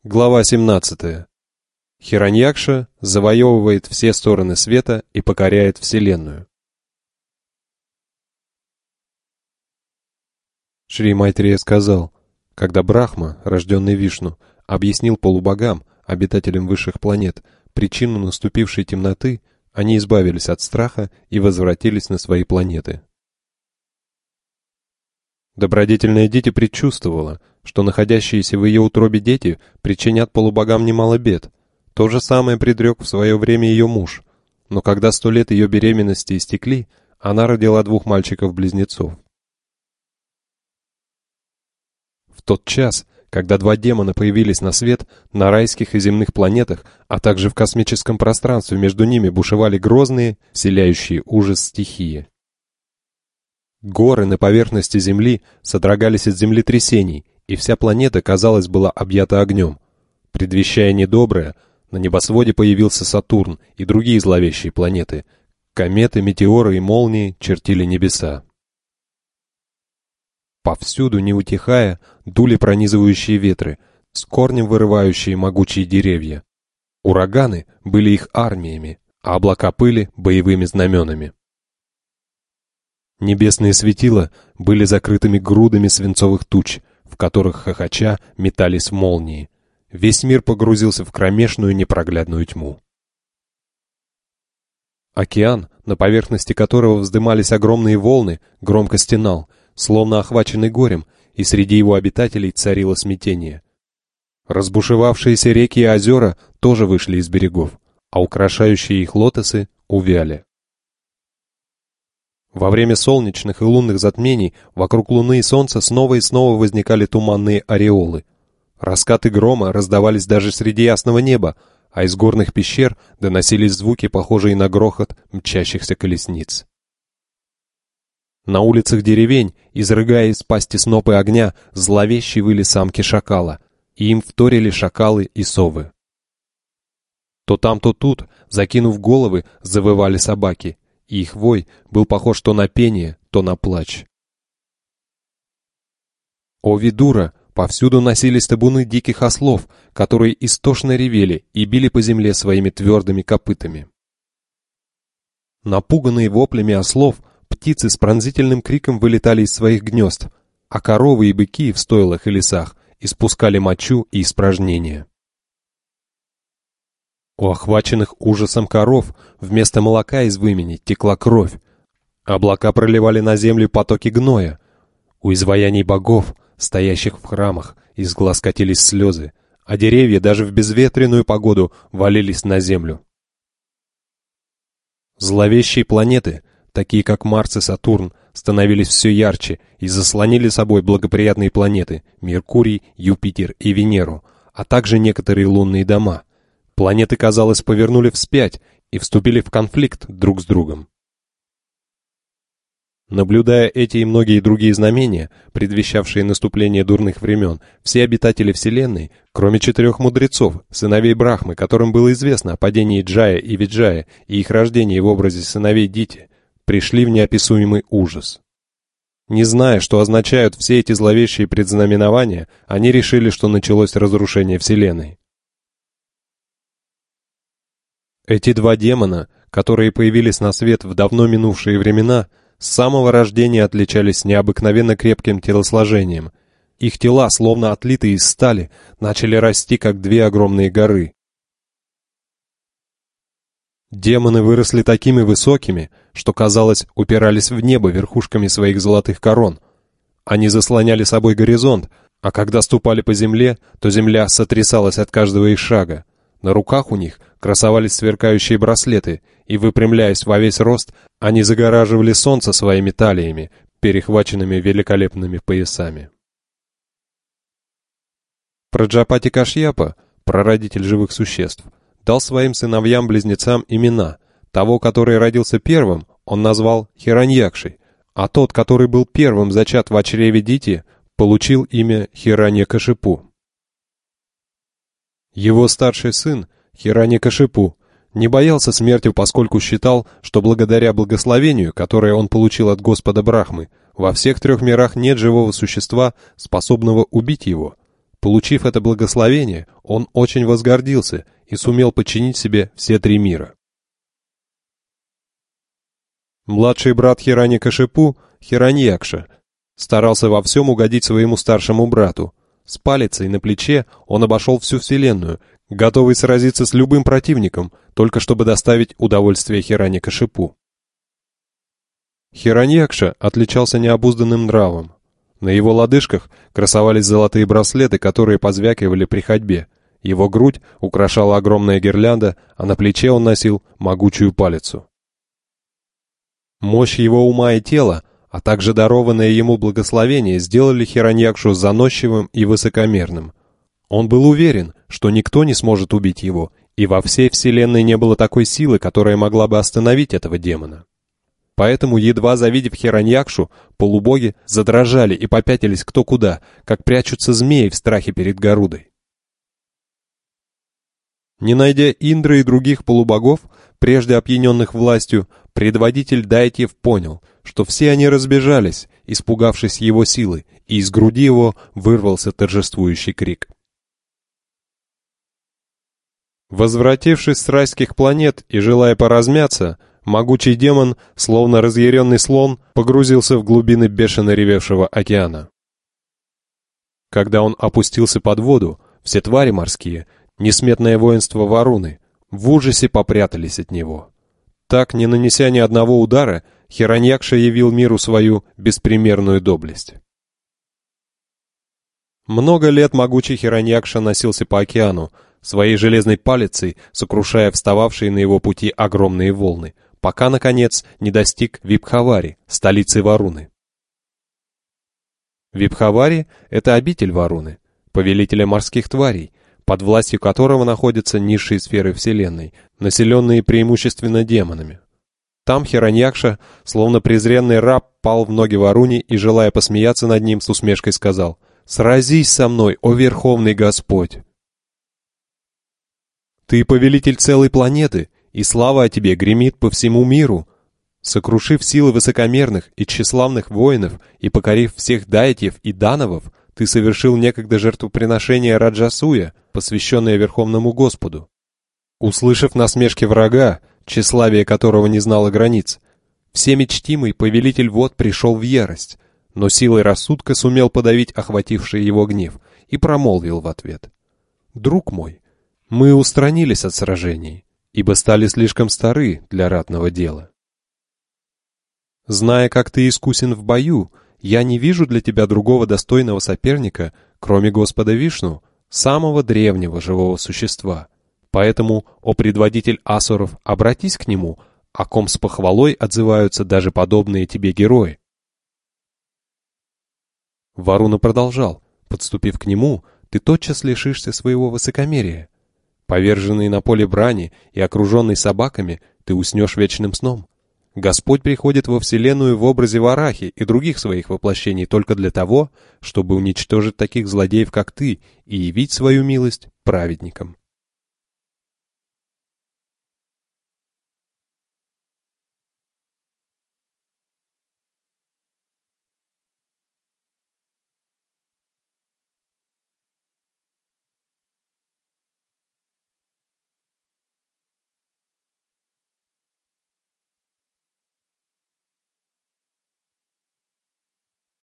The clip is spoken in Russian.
Глава 17. Хираньякша завоевывает все стороны света и покоряет Вселенную. Шри Майтрея сказал, когда Брахма, рожденный Вишну, объяснил полубогам, обитателям высших планет, причину наступившей темноты, они избавились от страха и возвратились на свои планеты. Добродетельная Дити предчувствовала, что находящиеся в ее утробе дети причинят полубогам немало бед. То же самое предрек в свое время ее муж. Но когда 100 лет ее беременности истекли, она родила 2 мальчиков-близнецов. В тот час, когда 2 демона появились на свет, на райских и земных планетах, а также в космическом пространстве между ними бушевали грозные, вселяющие ужас стихии. Горы на поверхности Земли содрогались от землетрясений, и вся планета, казалось, была объята огнем. Предвещая недоброе, на небосводе появился Сатурн и другие зловещие планеты. Кометы, метеоры и молнии чертили небеса. Повсюду, не утихая, дули пронизывающие ветры, с корнем вырывающие могучие деревья. Ураганы были их армиями, а облака пыли — боевыми знаменами. Небесные светила были закрытыми грудами свинцовых туч, в которых хохоча метались молнии. Весь мир погрузился в кромешную непроглядную тьму. Океан, на поверхности которого вздымались огромные волны, громко стенал, словно охваченный горем, и среди его обитателей царило смятение. Разбушевавшиеся реки и озера тоже вышли из берегов, а украшающие их лотосы увяли. Во время солнечных и лунных затмений вокруг Луны и Солнца снова и снова возникали туманные ореолы. Раскаты грома раздавались даже среди ясного неба, а из горных пещер доносились звуки, похожие на грохот мчащихся колесниц. На улицах деревень, изрыгая из пасти снопы огня, зловеще выли самки шакала, и им вторили шакалы и совы. То там, то тут, закинув головы, завывали собаки, и их вой был похож то на пение, то на плач. О Видура! Повсюду носились табуны диких ослов, которые истошно ревели и били по земле своими твердыми копытами. Напуганные воплями ослов, птицы с пронзительным криком вылетали из своих гнезд, а коровы и быки в стойлах и лесах испускали мочу и испражнения. У охваченных ужасом коров вместо молока из вымени текла кровь. Облака проливали на землю потоки гноя. У изваяний богов, стоящих в храмах, из глаз катились слезы, а деревья даже в безветренную погоду валились на землю. Зловещие планеты, такие как Марс и Сатурн, становились все ярче и заслонили собой благоприятные планеты Меркурий, Юпитер и Венеру, а также некоторые лунные дома. Планеты, казалось, повернули вспять и вступили в конфликт друг с другом. Наблюдая эти и многие другие знамения, предвещавшие наступление дурных времен, все обитатели Вселенной, кроме 4 мудрецов, сыновей Брахмы, которым было известно о падении Джая и Виджая и их рождении в образе сыновей Дити, пришли в неописуемый ужас. Не зная, что означают все эти зловещие предзнаменования, они решили, что началось разрушение Вселенной. Эти 2 демона, которые появились на свет в давно минувшие времена, с самого рождения отличались необыкновенно крепким телосложением. Их тела, словно отлитые из стали, начали расти, как 2 огромные горы. Демоны выросли такими высокими, что, казалось, упирались в небо верхушками своих золотых корон. Они заслоняли собой горизонт, а когда ступали по земле, то земля сотрясалась от каждого их шага. На руках у них красовались сверкающие браслеты, и, выпрямляясь во весь рост, они загораживали солнце своими талиями, перехваченными великолепными поясами. Праджапати Кашьяпа, прародитель живых существ, дал своим сыновьям-близнецам имена. Того, который родился первым, он назвал Хираньякшей, а тот, который был первым зачат в чреве Дити, получил имя Хираньякашипу. Его старший сын, Хираньякашипу, не боялся смерти, поскольку считал, что благодаря благословению, которое он получил от Господа Брахмы, во всех 3 мирах нет живого существа, способного убить его. Получив это благословение, он очень возгордился и сумел подчинить себе все 3 мира. Младший брат Хираньякашипу, Хираньякша, старался во всем угодить своему старшему брату. С палицей на плече он обошел всю вселенную, готовый сразиться с любым противником, только чтобы доставить удовольствие Хираньякашипу. Хираньякша отличался необузданным нравом. На его лодыжках красовались золотые браслеты, которые позвякивали при ходьбе. Его грудь украшала огромная гирлянда, а на плече он носил могучую палицу. Мощь его ума и тела, а также дарованное ему благословение сделали Хираньякшу заносчивым и высокомерным. Он был уверен, что никто не сможет убить его, и во всей вселенной не было такой силы, которая могла бы остановить этого демона. Поэтому, едва завидев Хираньякшу, полубоги задрожали и попятились кто куда, как прячутся змеи в страхе перед Гарудой. Не найдя Индры и других полубогов, прежде опьяненных властью, предводитель Дайтьев понял, что все они разбежались, испугавшись его силы, и из груди его вырвался торжествующий крик. Возвратившись с райских планет и желая поразмяться, могучий демон, словно разъяренный слон, погрузился в глубины бешено ревевшего океана. Когда он опустился под воду, все твари морские, несметное воинство Варуны, в ужасе попрятались от него. Так, не нанеся ни одного удара, Хираньякша явил миру свою беспримерную доблесть. Много лет могучий Хираньякша носился по океану, своей железной палицей сокрушая встававшие на его пути огромные волны, пока, наконец, не достиг Вибхавари, столицы Варуны. Вибхавари — это обитель Варуны, повелителя морских тварей, под властью которого находятся низшие сферы Вселенной, населенные преимущественно демонами. Там Хираньякша, словно презренный раб, пал в ноги Варуне и, желая посмеяться над ним, с усмешкой сказал: «Сразись со мной, о Верховный Господь! Ты повелитель целой планеты, и слава о тебе гремит по всему миру. Сокрушив силы высокомерных и тщеславных воинов и покорив всех дайтьев и дановов, ты совершил некогда жертвоприношение Раджасуя, посвященное Верховному Господу. Услышав насмешки врага, тщеславие которого не знало границ, всемечтимый повелитель вод пришел в ярость, но силой рассудка сумел подавить охвативший его гнев и промолвил в ответ: «Друг мой, мы устранились от сражений, ибо стали слишком стары для ратного дела. Зная, как ты искусен в бою, я не вижу для тебя другого достойного соперника, кроме Господа Вишну, самого древнего живого существа. Поэтому, о предводитель асуров, обратись к нему, о ком с похвалой отзываются даже подобные тебе герои». Варуна продолжал: «Подступив к нему, ты тотчас лишишься своего высокомерия. Поверженный на поле брани и окруженный собаками, ты уснешь вечным сном. Господь приходит во вселенную в образе Варахи и других своих воплощений только для того, чтобы уничтожить таких злодеев, как ты, и явить свою милость праведникам».